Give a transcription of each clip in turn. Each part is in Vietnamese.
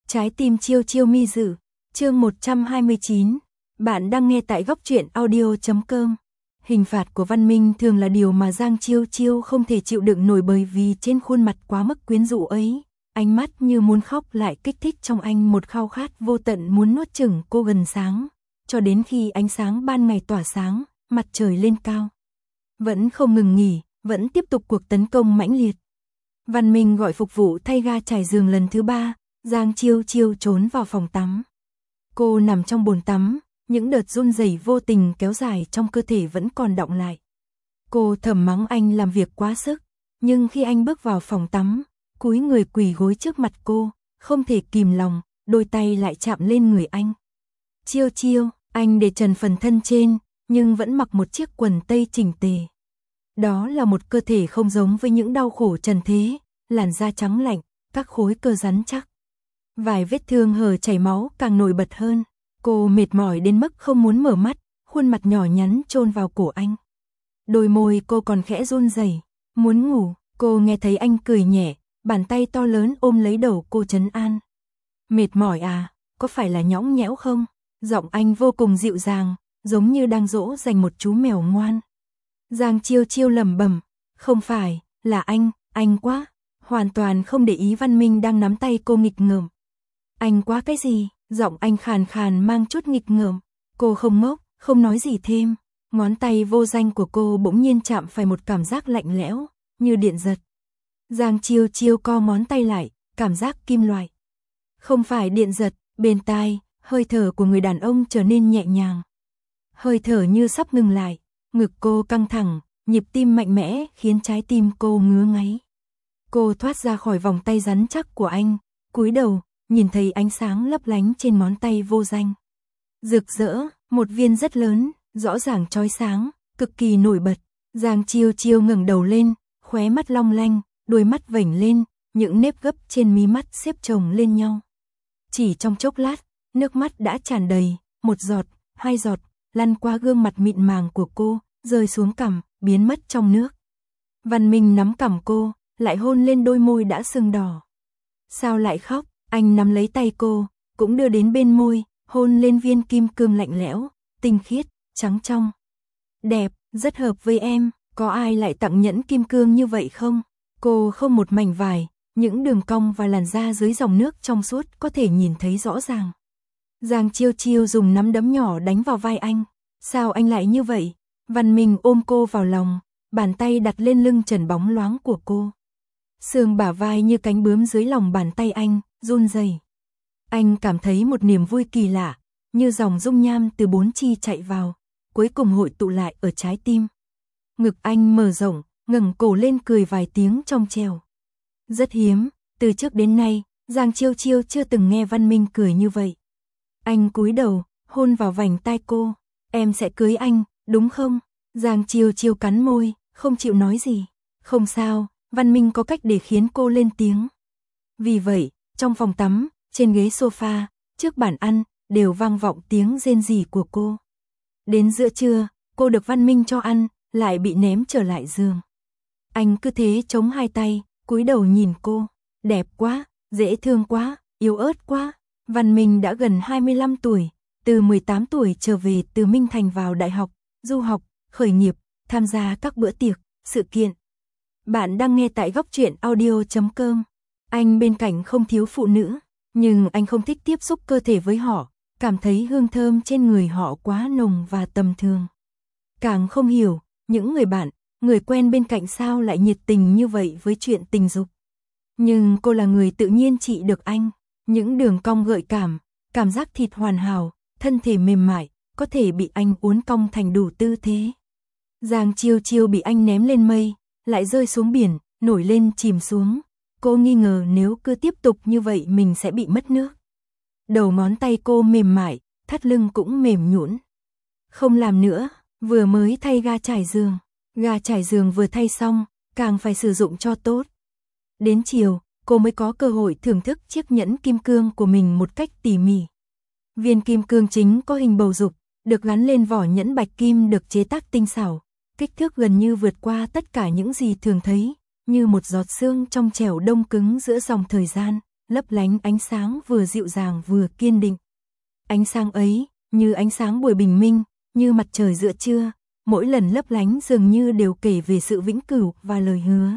Trái tim chiêu chiêu mi dự, chương 129. Bạn đang nghe tại góc truyện audio.com. Hình phạt của Văn Minh thường là điều mà Giang Chiêu Chiêu không thể chịu đựng nổi, bởi vì trên khuôn mặt quá mức quyến rũ ấy, ánh mắt như muốn khóc lại kích thích trong anh một khao khát vô tận muốn nuốt chửng cô gần sáng, cho đến khi ánh sáng ban ngày tỏa sáng, mặt trời lên cao. Vẫn không ngừng nghỉ, vẫn tiếp tục cuộc tấn công mãnh liệt. Văn Minh gọi phục vụ thay ga trải giường lần thứ 3, Giang Chiêu Chiêu trốn vào phòng tắm. Cô nằm trong bồn tắm, những đợt run rẩy vô tình kéo dài trong cơ thể vẫn còn đọng lại. Cô thầm mắng anh làm việc quá sức, nhưng khi anh bước vào phòng tắm, cúi người quỳ gối trước mặt cô, không thể kìm lòng, đôi tay lại chạm lên người anh. Chiêu Chiêu, anh để trần phần thân trên, nhưng vẫn mặc một chiếc quần tây chỉnh tề. Đó là một cơ thể không giống với những đau khổ trần thế, làn da trắng lạnh, các khối cơ rắn chắc. Vài vết thương hở chảy máu càng nổi bật hơn. Cô mệt mỏi đến mức không muốn mở mắt, khuôn mặt nhỏ nhắn chôn vào cổ anh. Đôi môi cô còn khẽ run rẩy, muốn ngủ. Cô nghe thấy anh cười nhẹ, bàn tay to lớn ôm lấy đầu cô trấn an. Mệt mỏi à, có phải là nhõng nhẽo không? Giọng anh vô cùng dịu dàng, giống như đang dỗ dành một chú mèo ngoan. Giang Chiêu Chiêu lẩm bẩm, không phải, là anh quá. Hoàn toàn không để ý Văn Minh đang nắm tay cô nghịch ngợm. Anh quá cái gì? Giọng anh khàn khàn mang chút nghịch ngợm. Cô không ngốc, không nói gì thêm. Ngón tay vô danh của cô bỗng nhiên chạm phải một cảm giác lạnh lẽo, như điện giật. Giang Chiêu Chiêu co ngón tay lại, cảm giác kim loại. Không phải điện giật, bên tai, hơi thở của người đàn ông trở nên nhẹ nhàng. Hơi thở như sắp ngừng lại, ngực cô căng thẳng, nhịp tim mạnh mẽ khiến trái tim cô ngứa ngáy. Cô thoát ra khỏi vòng tay rắn chắc của anh, cúi đầu, nhìn thấy ánh sáng lấp lánh trên ngón tay vô danh. Rực rỡ, một viên rất lớn, rõ ràng chói sáng, cực kỳ nổi bật. Giang Chiêu Chiêu ngẩng đầu lên, khóe mắt long lanh, đôi mắt vểnh lên, những nếp gấp trên mí mắt xếp chồng lên nhau. Chỉ trong chốc lát, nước mắt đã tràn đầy, một giọt, hai giọt, lăn qua gương mặt mịn màng của cô, rơi xuống cằm, biến mất trong nước. Văn Minh nắm cằm cô, lại hôn lên đôi môi đã sưng đỏ. Sao lại khóc? Anh nắm lấy tay cô, cũng đưa đến bên môi, hôn lên viên kim cương lạnh lẽo, tinh khiết, trắng trong. Đẹp, rất hợp với em, có ai lại tặng nhẫn kim cương như vậy không? Cô không một mảnh vải, những đường cong và làn da dưới dòng nước trong suốt có thể nhìn thấy rõ ràng. Giang Chiêu Chiêu dùng nắm đấm nhỏ đánh vào vai anh. Sao anh lại như vậy? Văn Minh ôm cô vào lòng, bàn tay đặt lên lưng trần bóng loáng của cô. Xương bả vai như cánh bướm dưới lòng bàn tay anh, run rẩy. Anh cảm thấy một niềm vui kỳ lạ, như dòng dung nham từ bốn chi chạy vào, cuối cùng hội tụ lại ở trái tim. Ngực anh mở rộng, ngẩng cổ lên cười vài tiếng trong trẻo. Rất hiếm, từ trước đến nay, Giang Chiêu Chiêu chưa từng nghe Văn Minh cười như vậy. Anh cúi đầu, hôn vào vành tai cô. Em sẽ cưới anh, đúng không? Giang Chiêu Chiêu cắn môi, không chịu nói gì. Không sao, Văn Minh có cách để khiến cô lên tiếng. Vì vậy, trong phòng tắm, trên ghế sofa, trước bàn ăn, đều vang vọng tiếng rên rỉ của cô. Đến giữa trưa, cô được Văn Minh cho ăn, lại bị ném trở lại giường. Anh cứ thế chống hai tay, cúi đầu nhìn cô. Đẹp quá, dễ thương quá, yếu ớt quá. Văn Minh đã gần 25 tuổi, từ 18 tuổi trở về từ Minh Thành vào đại học, du học, khởi nghiệp, tham gia các bữa tiệc, sự kiện. Bạn đang nghe tại góc truyện audio.com. Anh bên cạnh không thiếu phụ nữ, nhưng anh không thích tiếp xúc cơ thể với họ, cảm thấy hương thơm trên người họ quá nồng và tầm thường. Càng không hiểu, những người bạn, người quen bên cạnh sao lại nhiệt tình như vậy với chuyện tình dục. Nhưng cô là người tự nhiên trị được anh, những đường cong gợi cảm, cảm giác thịt hoàn hảo, thân thể mềm mại, có thể bị anh uốn cong thành đủ tư thế. Giang Chiêu Chiêu bị anh ném lên mây, lại rơi xuống biển, nổi lên chìm xuống. Cô nghi ngờ nếu cứ tiếp tục như vậy mình sẽ bị mất nước. Đầu ngón tay cô mềm mại, thắt lưng cũng mềm nhũn. Không làm nữa, vừa mới thay ga trải giường. Ga trải giường vừa thay xong, càng phải sử dụng cho tốt. Đến chiều, cô mới có cơ hội thưởng thức chiếc nhẫn kim cương của mình một cách tỉ mỉ. Viên kim cương chính có hình bầu dục, được gắn lên vỏ nhẫn bạch kim được chế tác tinh xảo, kích thước gần như vượt qua tất cả những gì thường thấy, như một giọt sương trong trẻo đông cứng giữa dòng thời gian, lấp lánh ánh sáng vừa dịu dàng vừa kiên định. Ánh sáng ấy, như ánh sáng buổi bình minh, như mặt trời giữa trưa, mỗi lần lấp lánh dường như đều kể về sự vĩnh cửu và lời hứa.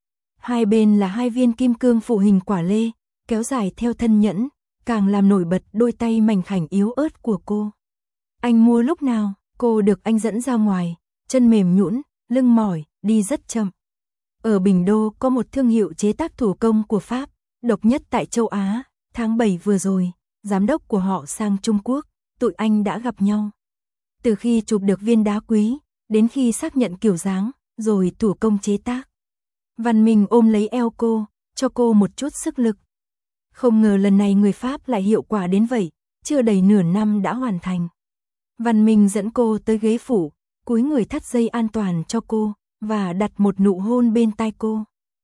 Hai bên là hai viên kim cương phụ hình quả lê, kéo dài theo thân nhẫn, càng làm nổi bật đôi tay mảnh khảnh yếu ớt của cô. Anh mua lúc nào? Cô được anh dẫn ra ngoài, chân mềm nhũn, lưng mỏi, đi rất chậm. Ở Bình Đô có một thương hiệu chế tác thủ công của Pháp, độc nhất tại châu Á. Tháng 7 vừa rồi, giám đốc của họ sang Trung Quốc, tụi anh đã gặp nhau. Từ khi chụp được viên đá quý, đến khi xác nhận kiểu dáng, rồi thủ công chế tác. Văn Minh ôm lấy eo cô, cho cô một chút sức lực. Không ngờ lần này người Pháp lại hiệu quả đến vậy, chưa đầy nửa năm đã hoàn thành. Văn Minh dẫn cô tới ghế phụ, cúi người thắt dây an toàn cho cô, và đặt một nụ hôn bên tai cô.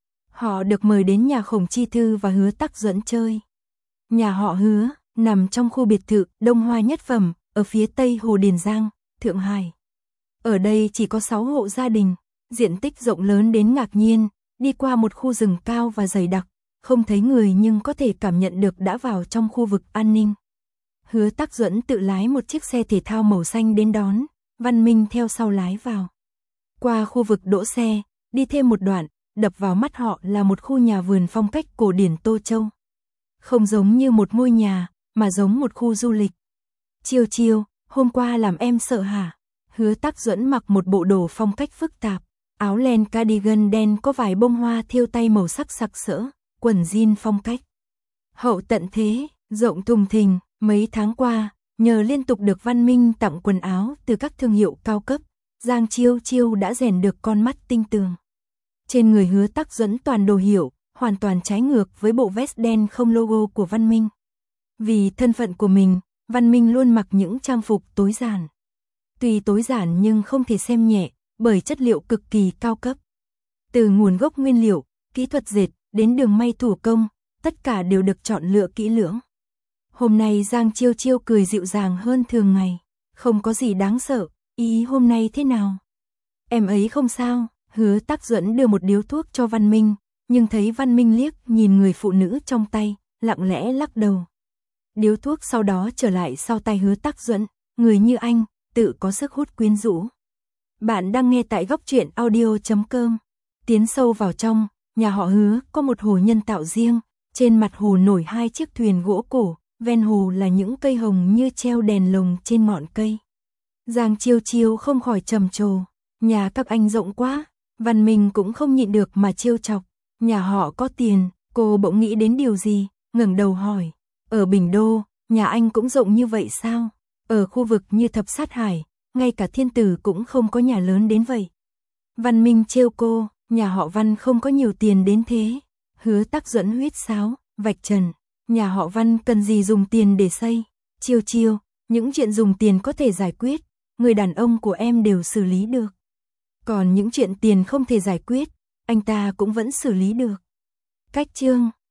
Họ được mời đến nhà Khổng Chi Thư và Hứa Tắc Duẫn chơi. Nhà họ Hứa, nằm trong khu biệt thự Đông Hoa Nhất Phẩm, ở phía tây Hồ Điền Giang, Thượng Hải. Ở đây chỉ có 6 hộ gia đình, diện tích rộng lớn đến ngạc nhiên, đi qua một khu rừng cao và dày đặc, không thấy người nhưng có thể cảm nhận được đã vào trong khu vực an ninh. Hứa Tắc Duẫn tự lái một chiếc xe thể thao màu xanh đến đón, Văn Minh theo sau lái vào. Qua khu vực đỗ xe, đi thêm một đoạn, đập vào mắt họ là một khu nhà vườn phong cách cổ điển Tô Châu. Không giống như một ngôi nhà, mà giống một khu du lịch. Chiêu chiêu, hôm qua làm em sợ hả? Hứa Tắc Duẫn mặc một bộ đồ phong cách phức tạp, áo len cardigan đen có vài bông hoa thêu tay màu sắc sặc sỡ, quần jean phong cách. Hậu tận thế, rộng thùng thình, mấy tháng qua, nhờ liên tục được Văn Minh tặng quần áo từ các thương hiệu cao cấp, Giang Chiêu Chiêu đã rèn được con mắt tinh tường. Trên người Hứa Tắc Duẫn toàn đồ hiệu, hoàn toàn trái ngược với bộ vest đen không logo của Văn Minh. Vì thân phận của mình, Văn Minh luôn mặc những trang phục tối giản. Tuy tối giản nhưng không thể xem nhẹ, bởi chất liệu cực kỳ cao cấp. Từ nguồn gốc nguyên liệu, kỹ thuật dệt, đến đường may thủ công, tất cả đều được chọn lựa kỹ lưỡng. Hôm nay Giang Chiêu Chiêu cười dịu dàng hơn thường ngày, không có gì đáng sợ, ý hôm nay thế nào? Em ấy không sao. Hứa Tắc Duẫn đưa một điếu thuốc cho Văn Minh, nhưng thấy Văn Minh liếc nhìn người phụ nữ trong tay, lặng lẽ lắc đầu. Điếu thuốc sau đó trở lại sau tay Hứa Tắc Duẫn, người như anh, tự có sức hút quyến rũ. Bạn đang nghe tại góc truyện audio.com. Tiến sâu vào trong, nhà họ Hứa có một hồ nhân tạo riêng, trên mặt hồ nổi 2 chiếc thuyền gỗ cổ, ven hồ là những cây hồng như treo đèn lồng trên ngọn cây. Giang Chiêu Chiêu không khỏi trầm trồ, nhà các anh rộng quá. Văn Minh cũng không nhịn được mà trêu chọc, nhà họ có tiền. Cô bỗng nghĩ đến điều gì, ngẩng đầu hỏi, ở Bình Đô, nhà anh cũng rộng như vậy sao? Ở khu vực như Thập Sát Hải, ngay cả Thiên Tử cũng không có nhà lớn đến vậy. Văn Minh trêu cô, nhà họ Văn không có nhiều tiền đến thế. Hứa Tắc Duẫn huýt sáo, vạch trần, nhà họ Văn cần gì dùng tiền để xây? Chiêu Chiêu, những chuyện dùng tiền có thể giải quyết, người đàn ông của em đều xử lý được. Còn những chuyện tiền không thể giải quyết, anh ta cũng vẫn xử lý được. Cách chương